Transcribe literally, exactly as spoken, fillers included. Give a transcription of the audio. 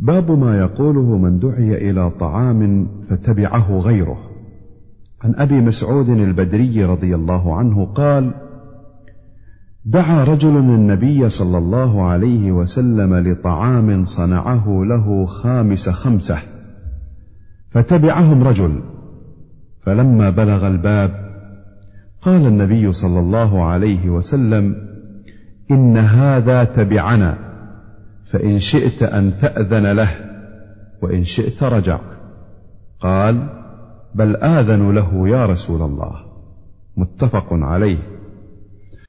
باب ما يقوله من دعي إلى طعام فتبعه غيره. عن أبي مسعود البدري رضي الله عنه قال: دعا رجل النبي صلى الله عليه وسلم لطعام صنعه له خامس خمسة، فتبعهم رجل، فلما بلغ الباب قال النبي صلى الله عليه وسلم: إن هذا تبعنا، فإن شئت أن تأذن له، وإن شئت رجع. قال: بل آذن له يا رسول الله. متفق عليه.